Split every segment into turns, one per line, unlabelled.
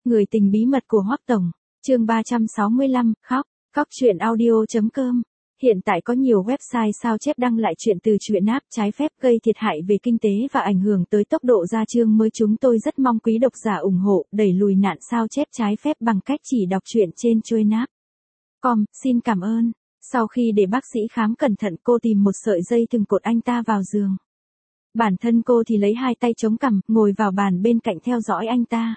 Người tình bí mật của Hoắc Tổng, chương 365, khóc, truyện audio.com. Hiện tại có nhiều website sao chép đăng lại chuyện từ truyện app trái phép gây thiệt hại về kinh tế và ảnh hưởng tới tốc độ ra chương mới. Chúng tôi rất mong quý độc giả ủng hộ, đẩy lùi nạn sao chép trái phép bằng cách chỉ đọc truyện trên truyện app. Xin cảm ơn. Sau khi để bác sĩ khám cẩn thận, cô tìm một sợi dây thừng cột anh ta vào giường. Bản thân cô thì lấy hai tay chống cằm, ngồi vào bàn bên cạnh theo dõi anh ta.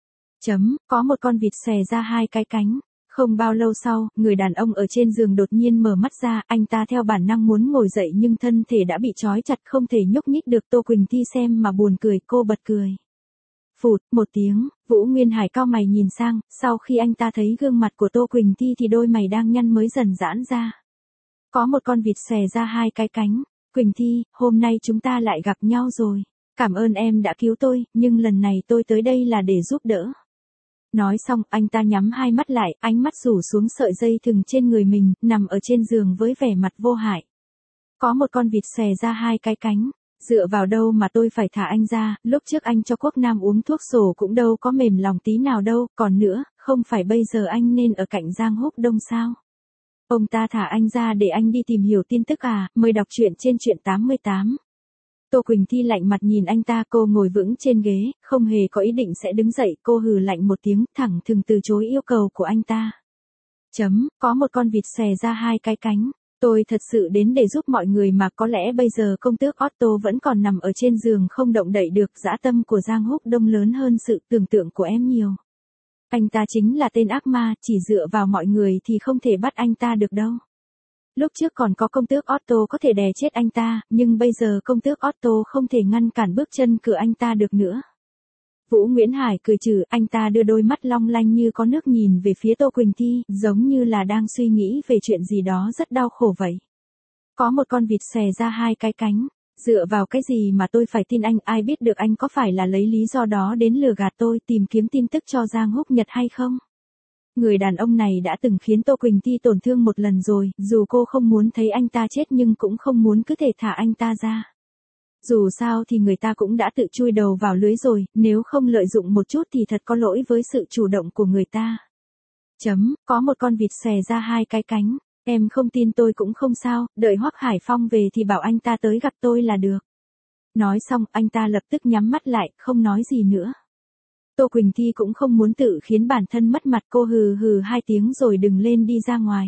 Có một con vịt xòe ra hai cái cánh. Không bao lâu sau, người đàn ông ở trên giường đột nhiên mở mắt ra, anh ta theo bản năng muốn ngồi dậy nhưng thân thể đã bị trói chặt không thể nhúc nhích được. Tô Quỳnh Thi xem mà buồn cười, cô bật cười. Phụt, một tiếng, Vũ Nguyên Hải cau mày nhìn sang, sau khi anh ta thấy gương mặt của Tô Quỳnh Thi thì đôi mày đang nhăn mới dần giãn ra. Có một con vịt xòe ra hai cái cánh. Quỳnh Thi, hôm nay chúng ta lại gặp nhau rồi. Cảm ơn em đã cứu tôi, nhưng lần này tôi tới đây là để giúp đỡ. Nói xong, anh ta nhắm hai mắt lại, ánh mắt rủ xuống sợi dây thừng trên người mình, nằm ở trên giường với vẻ mặt vô hại. Có một con vịt xòe ra hai cái cánh. Dựa vào đâu mà tôi phải thả anh ra, lúc trước anh cho Quốc Nam uống thuốc sổ cũng đâu có mềm lòng tí nào đâu, còn nữa, không phải bây giờ anh nên ở cạnh Giang Húc Đông sao? Ông ta thả anh ra để anh đi tìm hiểu tin tức à? Mời đọc truyện trên truyện 88. Tô Quỳnh Thi lạnh mặt nhìn anh ta, cô ngồi vững trên ghế, không hề có ý định sẽ đứng dậy, cô hừ lạnh một tiếng, thẳng thừng từ chối yêu cầu của anh ta. Có một con vịt xòe ra hai cái cánh. Tôi thật sự đến để giúp mọi người mà, có lẽ bây giờ công tước Otto vẫn còn nằm ở trên giường không động đậy được. Dã tâm của Giang Húc Đông lớn hơn sự tưởng tượng của em nhiều. Anh ta chính là tên ác ma, chỉ dựa vào mọi người thì không thể bắt anh ta được đâu. Lúc trước còn có công tước Otto có thể đè chết anh ta, nhưng bây giờ công tước Otto không thể ngăn cản bước chân cửa anh ta được nữa. Vũ Nguyễn Hải cười trừ, anh ta đưa đôi mắt long lanh như có nước nhìn về phía Tô Quỳnh Thi, giống như là đang suy nghĩ về chuyện gì đó rất đau khổ vậy. Có một con vịt xòe ra hai cái cánh. Dựa vào cái gì mà tôi phải tin anh, ai biết được anh có phải là lấy lý do đó đến lừa gạt tôi, tìm kiếm tin tức cho Giang Húc Nhật hay không? Người đàn ông này đã từng khiến Tô Quỳnh Thi tổn thương một lần rồi, dù cô không muốn thấy anh ta chết nhưng cũng không muốn cứ thể thả anh ta ra. Dù sao thì người ta cũng đã tự chui đầu vào lưới rồi, nếu không lợi dụng một chút thì thật có lỗi với sự chủ động của người ta. Có một con vịt xòe ra hai cái cánh. Em không tin tôi cũng không sao, đợi Hoắc Hải Phong về thì bảo anh ta tới gặp tôi là được. Nói xong, anh ta lập tức nhắm mắt lại, không nói gì nữa. Tô Quỳnh Thi cũng không muốn tự khiến bản thân mất mặt, cô hừ hừ hai tiếng rồi đừng lên đi ra ngoài.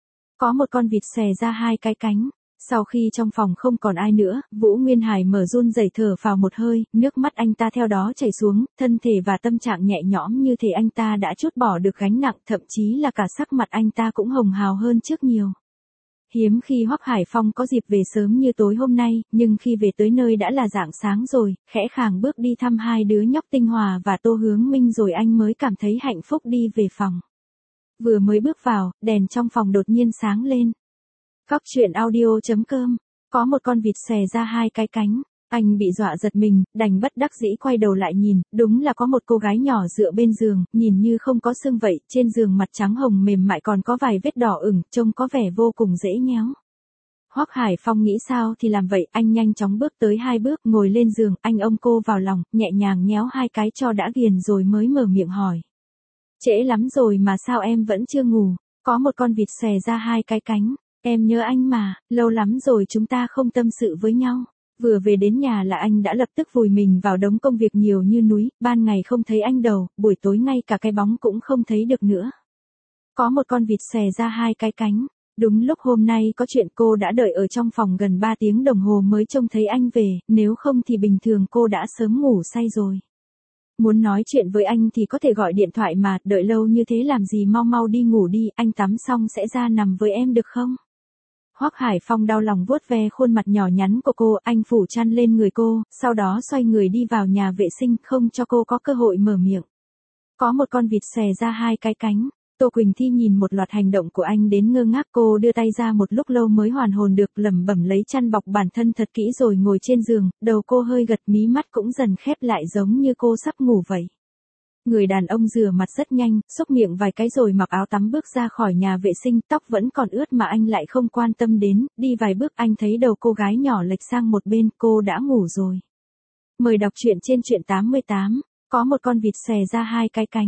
Có một con vịt xòe ra hai cái cánh. Sau khi trong phòng không còn ai nữa, Vũ Nguyên Hải mở run rẩy thở phào một hơi, nước mắt anh ta theo đó chảy xuống, thân thể và tâm trạng nhẹ nhõm như thể anh ta đã trút bỏ được gánh nặng, thậm chí là cả sắc mặt anh ta cũng hồng hào hơn trước nhiều. Hiếm khi Hoắc Hải Phong có dịp về sớm như tối hôm nay, nhưng khi về tới nơi đã là rạng sáng rồi, khẽ khàng bước đi thăm hai đứa nhóc Tinh Hòa và Tô Hướng Minh rồi anh mới cảm thấy hạnh phúc đi về phòng. Vừa mới bước vào, đèn trong phòng đột nhiên sáng lên. Truyện audio.com. Có một con vịt xòe ra hai cái cánh. Anh bị dọa giật mình, đành bất đắc dĩ quay đầu lại nhìn, đúng là có một cô gái nhỏ dựa bên giường, nhìn như không có xương vậy, trên giường mặt trắng hồng mềm mại còn có vài vết đỏ ửng, trông có vẻ vô cùng dễ nhéo. Hoắc Hải Phong nghĩ sao thì làm vậy, anh nhanh chóng bước tới hai bước, ngồi lên giường, anh ôm cô vào lòng, nhẹ nhàng nhéo hai cái cho đã ghiền rồi mới mở miệng hỏi. Trễ lắm rồi mà sao em vẫn chưa ngủ? Có một con vịt xòe ra hai cái cánh. Em nhớ anh mà, lâu lắm rồi chúng ta không tâm sự với nhau. Vừa về đến nhà là anh đã lập tức vùi mình vào đống công việc nhiều như núi, ban ngày không thấy anh đâu, buổi tối ngay cả cái bóng cũng không thấy được nữa. Có một con vịt xòe ra hai cái cánh. Đúng lúc hôm nay có chuyện, cô đã đợi ở trong phòng gần 3 tiếng đồng hồ mới trông thấy anh về, nếu không thì bình thường cô đã sớm ngủ say rồi. Muốn nói chuyện với anh thì có thể gọi điện thoại mà, đợi lâu như thế làm gì, mau mau đi ngủ đi, anh tắm xong sẽ ra nằm với em được không? Hoắc Hải Phong đau lòng vuốt ve khuôn mặt nhỏ nhắn của cô, anh phủ chăn lên người cô, sau đó xoay người đi vào nhà vệ sinh, không cho cô có cơ hội mở miệng. Có một con vịt xòe ra hai cái cánh. Tô Quỳnh Thi nhìn một loạt hành động của anh đến ngơ ngác, cô đưa tay ra một lúc lâu mới hoàn hồn được, lẩm bẩm lấy chăn bọc bản thân thật kỹ rồi ngồi trên giường, đầu cô hơi gật, mí mắt cũng dần khép lại giống như cô sắp ngủ vậy. Người đàn ông rửa mặt rất nhanh, xúc miệng vài cái rồi mặc áo tắm bước ra khỏi nhà vệ sinh, tóc vẫn còn ướt mà anh lại không quan tâm đến, đi vài bước anh thấy đầu cô gái nhỏ lệch sang một bên, cô đã ngủ rồi. Mời đọc truyện trên truyện 88. Có một con vịt xòe ra hai cái cánh.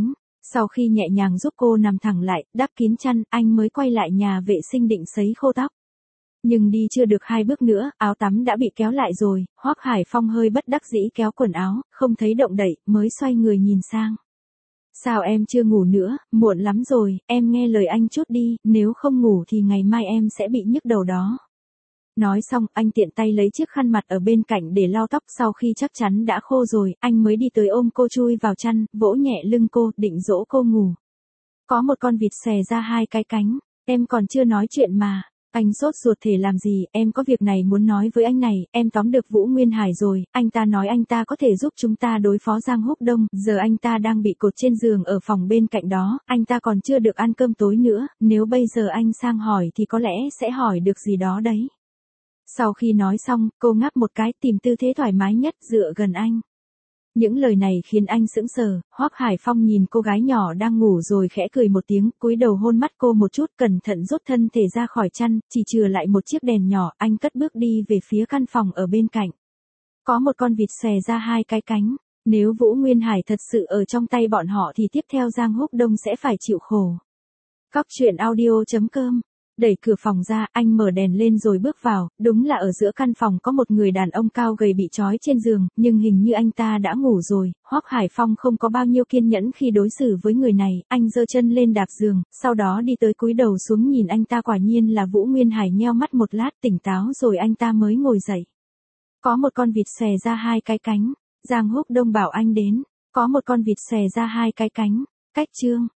Sau khi nhẹ nhàng giúp cô nằm thẳng lại, đắp kín chăn, anh mới quay lại nhà vệ sinh định sấy khô tóc. Nhưng đi chưa được 2 bước nữa, áo tắm đã bị kéo lại rồi, Hoắc Hải Phong hơi bất đắc dĩ kéo quần áo, không thấy động đậy, mới xoay người nhìn sang. Sao em chưa ngủ nữa, muộn lắm rồi, em nghe lời anh chút đi, nếu không ngủ thì ngày mai em sẽ bị nhức đầu đó. Nói xong, anh tiện tay lấy chiếc khăn mặt ở bên cạnh để lau tóc, sau khi chắc chắn đã khô rồi, anh mới đi tới ôm cô chui vào chăn, vỗ nhẹ lưng cô, định dỗ cô ngủ. Có một con vịt xòe ra 2 cái cánh, em còn chưa nói chuyện mà. Anh sốt ruột thể làm gì, em có việc này muốn nói với anh này, em tóm được Vũ Nguyên Hải rồi, anh ta nói anh ta có thể giúp chúng ta đối phó Giang Húc Đông, giờ anh ta đang bị cột trên giường ở phòng bên cạnh đó, anh ta còn chưa được ăn cơm tối nữa, nếu bây giờ anh sang hỏi thì có lẽ sẽ hỏi được gì đó đấy. Sau khi nói xong, cô ngáp một cái, tìm tư thế thoải mái nhất dựa gần anh. Những lời này khiến anh sững sờ, Hoắc Hải Phong nhìn cô gái nhỏ đang ngủ rồi khẽ cười một tiếng, cúi đầu hôn mắt cô một chút, cẩn thận rút thân thể ra khỏi chăn, chỉ chừa lại một chiếc đèn nhỏ, anh cất bước đi về phía căn phòng ở bên cạnh. Có một con vịt xòe ra 2 cái cánh, nếu Vũ Nguyên Hải thật sự ở trong tay bọn họ thì tiếp theo Giang Húc Đông sẽ phải chịu khổ. Cóc truyện audio.com. Đẩy cửa phòng ra, anh mở đèn lên rồi bước vào, đúng là ở giữa căn phòng có một người đàn ông cao gầy bị trói trên giường, nhưng hình như anh ta đã ngủ rồi. Hoắc Hải Phong không có bao nhiêu kiên nhẫn khi đối xử với người này, anh giơ chân lên đạp giường, sau đó đi tới cúi đầu xuống nhìn anh ta, quả nhiên là Vũ Nguyên Hải. Nheo mắt một lát tỉnh táo rồi anh ta mới ngồi dậy. Có một con vịt xòe ra 2 cái cánh, Giang Húc Đông bảo anh đến, có một con vịt xòe ra 2 cái cánh, cách chương.